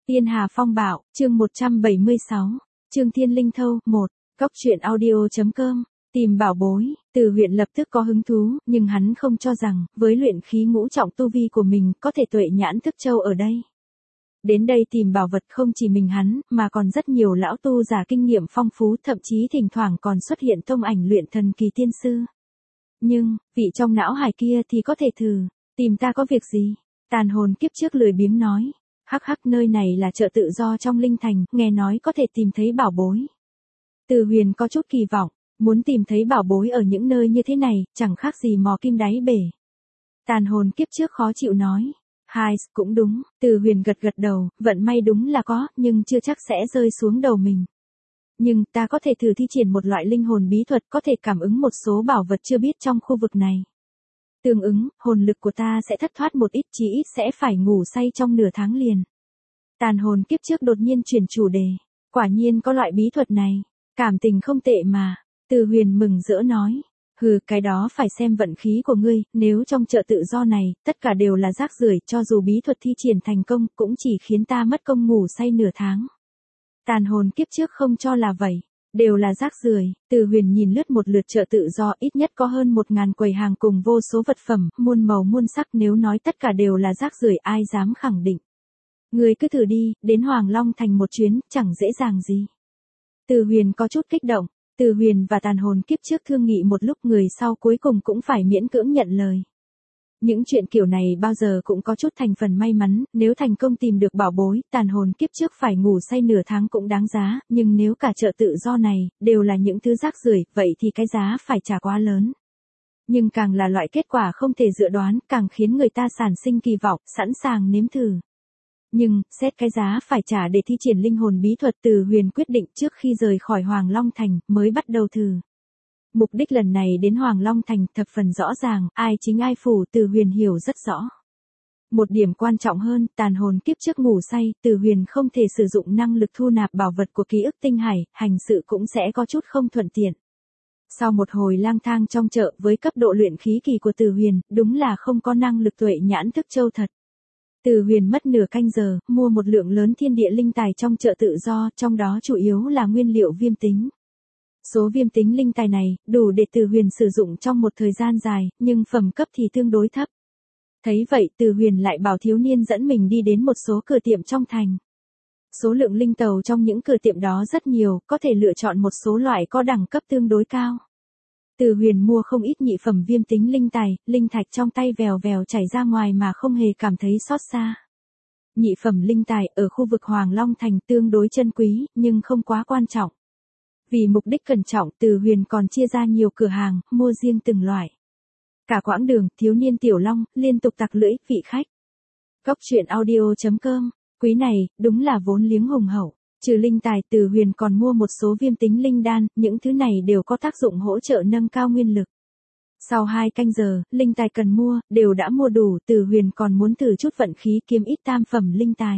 Tiên Hà Phong Bạo, chương 176, chương Thiên Linh Thâu, 1, Cóc truyện audio.com, tìm bảo bối, Từ Huyền lập tức có hứng thú, nhưng hắn không cho rằng, với luyện khí ngũ trọng tu vi của mình, có thể tuệ nhãn thức châu ở đây. Đến đây tìm bảo vật không chỉ mình hắn, mà còn rất nhiều lão tu giả kinh nghiệm phong phú, thậm chí thỉnh thoảng còn xuất hiện tông ảnh luyện thần kỳ tiên sư. Nhưng, vị trong não hải kia thì có thể thử, tìm ta có việc gì? Tàn hồn kiếp trước lười biếng nói. Hắc hắc, nơi này là chợ tự do trong Linh Thành, nghe nói có thể tìm thấy bảo bối. Từ Huyền có chút kỳ vọng, muốn tìm thấy bảo bối ở những nơi như thế này, chẳng khác gì mò kim đáy bể. Tàn hồn kiếp trước khó chịu nói. Hai, cũng đúng, Từ Huyền gật gật đầu, vận may đúng là có, nhưng chưa chắc sẽ rơi xuống đầu mình. Nhưng ta có thể thử thi triển một loại linh hồn bí thuật, có thể cảm ứng một số bảo vật chưa biết trong khu vực này. Tương ứng, hồn lực của ta sẽ thất thoát một ít, chí ít sẽ phải ngủ say trong nửa tháng liền. Tàn hồn kiếp trước đột nhiên chuyển chủ đề. Quả nhiên có loại bí thuật này. Cảm tình không tệ mà. Từ Huyền mừng rỡ nói. Hừ, cái đó phải xem vận khí của ngươi, nếu trong chợ tự do này, tất cả đều là rác rưởi, cho dù bí thuật thi triển thành công, cũng chỉ khiến ta mất công ngủ say nửa tháng. Tàn hồn kiếp trước không cho là vậy. Đều là rác rưởi. Từ Huyền nhìn lướt một lượt chợ tự do, ít nhất có hơn 1000 quầy hàng cùng vô số vật phẩm, muôn màu muôn sắc, nếu nói tất cả đều là rác rưởi ai dám khẳng định. Ngươi cứ thử đi, đến Hoàng Long Thành một chuyến, chẳng dễ dàng gì. Từ Huyền có chút kích động. Từ Huyền và tàn hồn kiếp trước thương nghị một lúc, người sau cuối cùng cũng phải miễn cưỡng nhận lời. Những chuyện kiểu này bao giờ cũng có chút thành phần may mắn, nếu thành công tìm được bảo bối, tàn hồn kiếp trước phải ngủ say nửa tháng cũng đáng giá, nhưng nếu cả chợ tự do này, đều là những thứ rác rưởi, vậy thì cái giá phải trả quá lớn. Nhưng càng là loại kết quả không thể dự đoán, càng khiến người ta sản sinh kỳ vọng, sẵn sàng nếm thử. Nhưng, xét cái giá phải trả để thi triển linh hồn bí thuật, Từ Huyền quyết định trước khi rời khỏi Hoàng Long Thành, mới bắt đầu thử. Mục đích lần này đến Hoàng Long Thành thập phần rõ ràng, ai chính ai phù, Từ Huyền hiểu rất rõ. Một điểm quan trọng hơn, tàn hồn kiếp trước ngủ say, Từ Huyền không thể sử dụng năng lực thu nạp bảo vật của ký ức tinh hải, hành sự cũng sẽ có chút không thuận tiện. Sau một hồi lang thang trong chợ, với cấp độ luyện khí kỳ của Từ Huyền, đúng là không có năng lực tuệ nhãn thức châu thật. Từ Huyền mất nửa canh giờ, mua một lượng lớn thiên địa linh tài trong chợ tự do, trong đó chủ yếu là nguyên liệu viêm tính. Số viêm tính linh tài này, đủ để Từ Huyền sử dụng trong một thời gian dài, nhưng phẩm cấp thì tương đối thấp. Thấy vậy, Từ Huyền lại bảo thiếu niên dẫn mình đi đến một số cửa tiệm trong thành. Số lượng linh tàu trong những cửa tiệm đó rất nhiều, có thể lựa chọn một số loại có đẳng cấp tương đối cao. Từ Huyền mua không ít nhị phẩm viêm tính linh tài, linh thạch trong tay vèo vèo chảy ra ngoài mà không hề cảm thấy xót xa. Nhị phẩm linh tài ở khu vực Hoàng Long Thành tương đối chân quý, nhưng không quá quan trọng. Vì mục đích cẩn trọng, Từ Huyền còn chia ra nhiều cửa hàng, mua riêng từng loại. Cả quãng đường, thiếu niên Tiểu Long liên tục tặc lưỡi, vị khách. Cóc truyện audio.com, quý này, đúng là vốn liếng hùng hậu. Trừ linh tài, Từ Huyền còn mua một số viêm tính linh đan, những thứ này đều có tác dụng hỗ trợ nâng cao nguyên lực. Sau 2 canh giờ, linh tài cần mua, đều đã mua đủ, Từ Huyền còn muốn thử chút vận khí kiếm ít tam phẩm linh tài.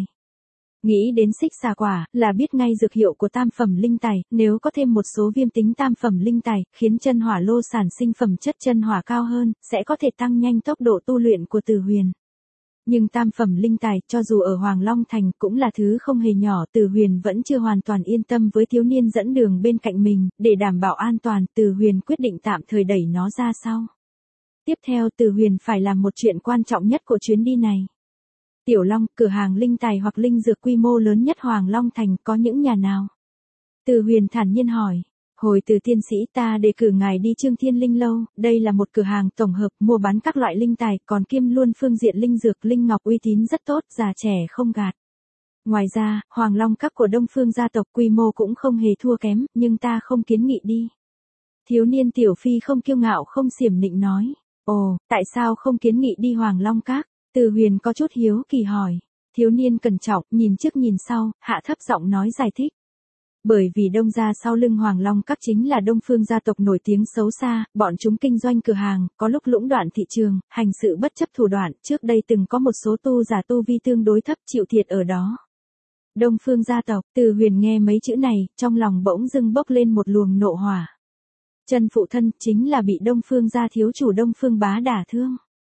Nghĩ đến xích xà quả, là biết ngay dược hiệu của tam phẩm linh tài, nếu có thêm một số viêm tính tam phẩm linh tài, khiến chân hỏa lô sản sinh phẩm chất chân hỏa cao hơn, sẽ có thể tăng nhanh tốc độ tu luyện của Từ Huyền. Nhưng tam phẩm linh tài, cho dù ở Hoàng Long Thành, cũng là thứ không hề nhỏ, Từ Huyền vẫn chưa hoàn toàn yên tâm với thiếu niên dẫn đường bên cạnh mình, để đảm bảo an toàn, Từ Huyền quyết định tạm thời đẩy nó ra sau. Tiếp theo, Từ Huyền phải làm một chuyện quan trọng nhất của chuyến đi này. Tiểu Long, cửa hàng linh tài hoặc linh dược quy mô lớn nhất Hoàng Long Thành, có những nhà nào? Từ Huyền thản nhiên hỏi. Hồi Từ tiên sĩ, ta đề cử ngài đi Trương Thiên Linh Lâu, đây là một cửa hàng tổng hợp mua bán các loại linh tài, còn kiêm luôn phương diện linh dược linh ngọc uy tín rất tốt, già trẻ không gạt. Ngoài ra, Hoàng Long các của Đông Phương gia tộc quy mô cũng không hề thua kém, nhưng ta không kiến nghị đi. Thiếu niên Tiểu Phi không kiêu ngạo không xiểm nịnh nói. Ồ, tại sao không kiến nghị đi Hoàng Long các? Từ Huyền có chút hiếu kỳ hỏi. Thiếu niên cẩn trọng, nhìn trước nhìn sau, hạ thấp giọng nói giải thích. Bởi vì Đông gia sau lưng Hoàng Long các chính là Đông Phương gia tộc nổi tiếng xấu xa, bọn chúng kinh doanh cửa hàng, có lúc lũng đoạn thị trường, hành sự bất chấp thủ đoạn, trước đây từng có một số tu giả tu vi tương đối thấp chịu thiệt ở đó. Đông Phương gia tộc, Từ Huyền nghe mấy chữ này, trong lòng bỗng dưng bốc lên một luồng nộ hỏa. Chân phụ thân chính là bị Đông Phương gia thiếu chủ Đông Phương Bá đả thương.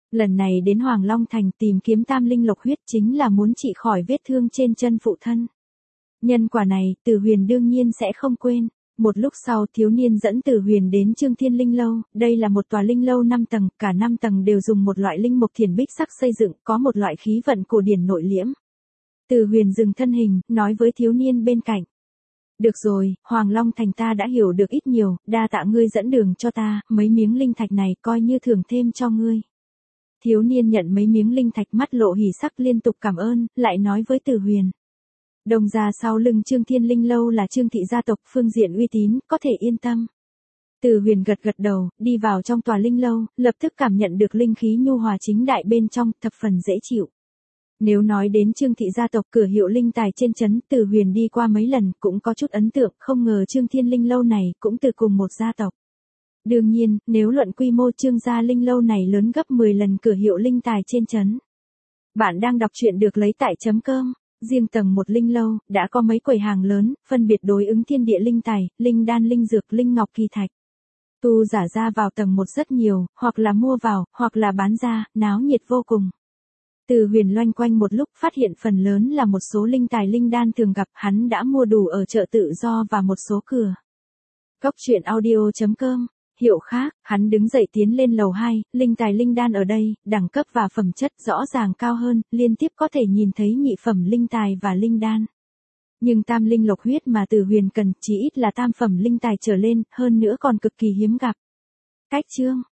Lần này đến Hoàng Long Thành tìm kiếm tam linh lộc huyết chính là muốn trị khỏi vết thương trên chân phụ thân. Nhân quả này, Từ Huyền đương nhiên sẽ không quên. Một lúc sau thiếu niên dẫn Từ Huyền đến Trương Thiên Linh Lâu, đây là một tòa linh lâu 5 tầng, cả 5 tầng đều dùng một loại linh mộc thiền bích sắc xây dựng, có một loại khí vận cổ điển nội liễm. Từ Huyền dừng thân hình, nói với thiếu niên bên cạnh. Được rồi, Hoàng Long Thành ta đã hiểu được ít nhiều, đa tạ ngươi dẫn đường cho ta, mấy miếng linh thạch này coi như thưởng thêm cho ngươi. Thiếu niên nhận mấy miếng linh thạch mắt lộ hỉ sắc liên tục cảm ơn, lại nói với Từ Huyền. Đồng gia sau lưng Trương Thiên Linh Lâu là Trương thị gia tộc, phương diện uy tín, có thể yên tâm. Từ Huyền gật gật đầu, đi vào trong tòa linh lâu, lập tức cảm nhận được linh khí nhu hòa chính đại bên trong, thập phần dễ chịu. Nếu nói đến Trương thị gia tộc cửa hiệu linh tài trên trấn, Từ Huyền đi qua mấy lần cũng có chút ấn tượng, không ngờ Trương Thiên Linh Lâu này cũng từ cùng một gia tộc. Đương nhiên, nếu luận quy mô Trương gia linh lâu này lớn gấp 10 lần cửa hiệu linh tài trên trấn. Bạn đang đọc truyện được lấy tại .com. Riêng tầng 1 linh lâu, đã có mấy quầy hàng lớn, phân biệt đối ứng thiên địa linh tài, linh đan linh dược, linh ngọc kỳ thạch. Tu giả ra vào tầng 1 rất nhiều, hoặc là mua vào, hoặc là bán ra, náo nhiệt vô cùng. Từ Huyền loanh quanh một lúc phát hiện phần lớn là một số linh tài linh đan thường gặp, hắn đã mua đủ ở chợ tự do và một số cửa. Góc truyện audio.com. Hiệu khác, hắn đứng dậy tiến lên lầu 2, linh tài linh đan ở đây, đẳng cấp và phẩm chất rõ ràng cao hơn, liên tiếp có thể nhìn thấy nhị phẩm linh tài và linh đan. Nhưng tam linh lộc huyết mà Từ Huyền cần chỉ ít là tam phẩm linh tài trở lên, hơn nữa còn cực kỳ hiếm gặp. Cách chương